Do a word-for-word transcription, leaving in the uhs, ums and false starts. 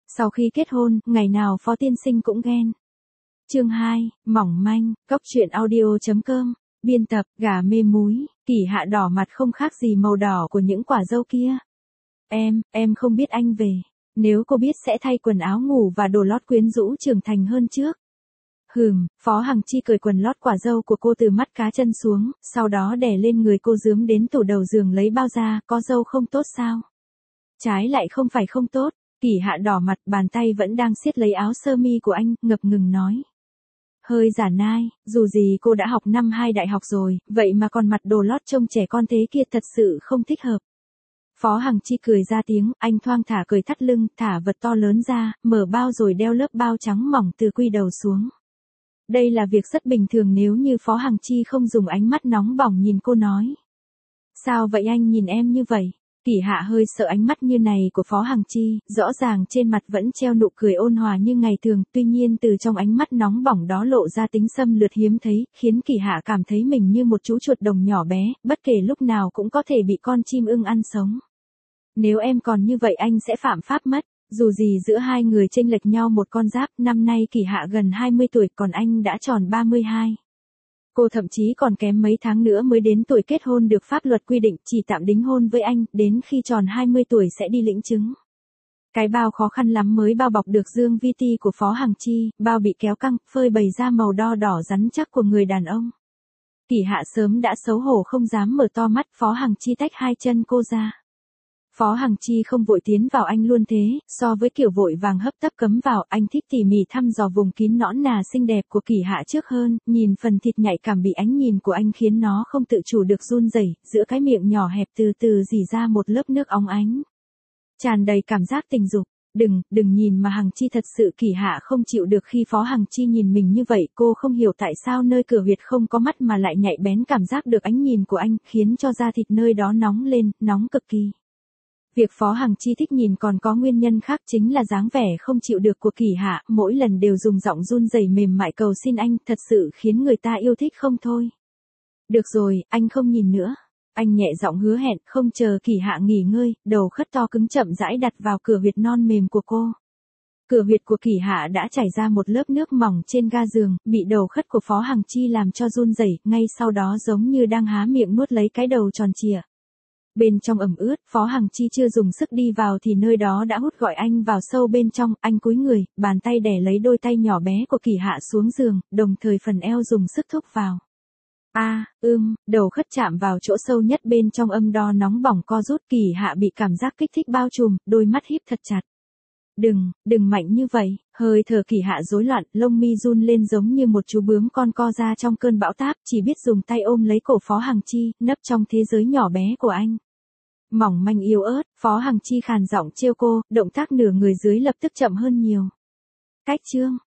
Sau khi kết hôn, ngày nào Phó tiên sinh cũng ghen. Chương hai, mỏng manh, Cốc truyện audio chấm com, biên tập, gà mê múi, Kỳ Hạ đỏ mặt không khác gì màu đỏ của những quả dâu kia. Em, em không biết anh về. Nếu cô biết sẽ thay quần áo ngủ và đồ lót quyến rũ trưởng thành hơn trước. Hừm, Phó Hằng Chi cởi quần lót quả dâu của cô từ mắt cá chân xuống, sau đó đè lên người cô dướm đến tủ đầu giường lấy bao ra, có dâu không tốt sao? Trái lại không phải không tốt, Kỳ Hạ đỏ mặt, bàn tay vẫn đang siết lấy áo sơ mi của anh, ngập ngừng nói. Hơi giả nai, dù gì cô đã học năm hai đại học rồi, vậy mà còn mặt đồ lót trông trẻ con thế kia thật sự không thích hợp. Phó Hằng Chi cười ra tiếng, anh thoang thả cởi thắt lưng, thả vật to lớn ra, mở bao rồi đeo lớp bao trắng mỏng từ quy đầu xuống. Đây là việc rất bình thường nếu như Phó Hằng Chi không dùng ánh mắt nóng bỏng nhìn cô nói. Sao vậy anh nhìn em như vậy? Kỳ Hạ hơi sợ ánh mắt như này của Phó Hằng Chi, rõ ràng trên mặt vẫn treo nụ cười ôn hòa như ngày thường, tuy nhiên từ trong ánh mắt nóng bỏng đó lộ ra tính xâm lược hiếm thấy, khiến Kỳ Hạ cảm thấy mình như một chú chuột đồng nhỏ bé, bất kể lúc nào cũng có thể bị con chim ưng ăn sống. Nếu em còn như vậy anh sẽ phạm pháp mất. Dù gì giữa hai người chênh lệch nhau một con giáp, năm nay Kỳ Hạ gần hai mươi tuổi, còn anh đã tròn ba mươi hai. Cô thậm chí còn kém mấy tháng nữa mới đến tuổi kết hôn được pháp luật quy định, chỉ tạm đính hôn với anh, đến khi tròn hai mươi tuổi sẽ đi lĩnh chứng. Cái bao khó khăn lắm mới bao bọc được dương vi ti của Phó Hằng Chi, bao bị kéo căng, phơi bày ra màu đo đỏ rắn chắc của người đàn ông. Kỳ Hạ sớm đã xấu hổ không dám mở to mắt, Phó Hằng Chi tách hai chân cô ra. Phó Hằng Chi không vội tiến vào anh luôn thế, so với kiểu vội vàng hấp tấp cấm vào, anh thích tỉ mỉ thăm dò vùng kín nõn nà xinh đẹp của Kỳ Hạ trước hơn, nhìn phần thịt nhạy cảm bị ánh nhìn của anh khiến nó không tự chủ được run rẩy, giữa cái miệng nhỏ hẹp từ từ rỉ ra một lớp nước óng ánh. Tràn đầy cảm giác tình dục. Đừng, đừng nhìn mà Hằng Chi thật sự Kỳ Hạ không chịu được khi Phó Hằng Chi nhìn mình như vậy, cô không hiểu tại sao nơi cửa huyệt không có mắt mà lại nhạy bén cảm giác được ánh nhìn của anh, khiến cho da thịt nơi đó nóng lên, nóng cực kỳ. Việc Phó Hằng Chi thích nhìn còn có nguyên nhân khác, chính là dáng vẻ không chịu được của Kỳ Hạ, mỗi lần đều dùng giọng run rẩy mềm mại cầu xin anh, thật sự khiến người ta yêu thích không thôi. Được rồi, anh không nhìn nữa. Anh nhẹ giọng hứa hẹn, không chờ Kỳ Hạ nghỉ ngơi, đầu khất to cứng chậm rãi đặt vào cửa huyệt non mềm của cô. Cửa huyệt của Kỳ Hạ đã chảy ra một lớp nước mỏng trên ga giường, bị đầu khất của Phó Hằng Chi làm cho run rẩy, ngay sau đó giống như đang há miệng nuốt lấy cái đầu tròn trịa. Bên trong ẩm ướt, Phó Hằng Chi chưa dùng sức đi vào thì nơi đó đã hút gọi anh vào sâu bên trong, anh cúi người, bàn tay đè lấy đôi tay nhỏ bé của Kỳ Hạ xuống giường, đồng thời phần eo dùng sức thúc vào. A, à, ưm, đầu khất chạm vào chỗ sâu nhất bên trong âm đo nóng bỏng co rút, Kỳ Hạ bị cảm giác kích thích bao trùm, đôi mắt híp thật chặt. Đừng, đừng mạnh như vậy, hơi thở Kỳ Hạ rối loạn, lông mi run lên giống như một chú bướm con co ra trong cơn bão táp, chỉ biết dùng tay ôm lấy cổ Phó Hằng Chi, nấp trong thế giới nhỏ bé của anh. Mỏng manh yếu ớt, Phó Hằng Chi khàn giọng trêu cô, động tác nửa người dưới lập tức chậm hơn nhiều. Cách chương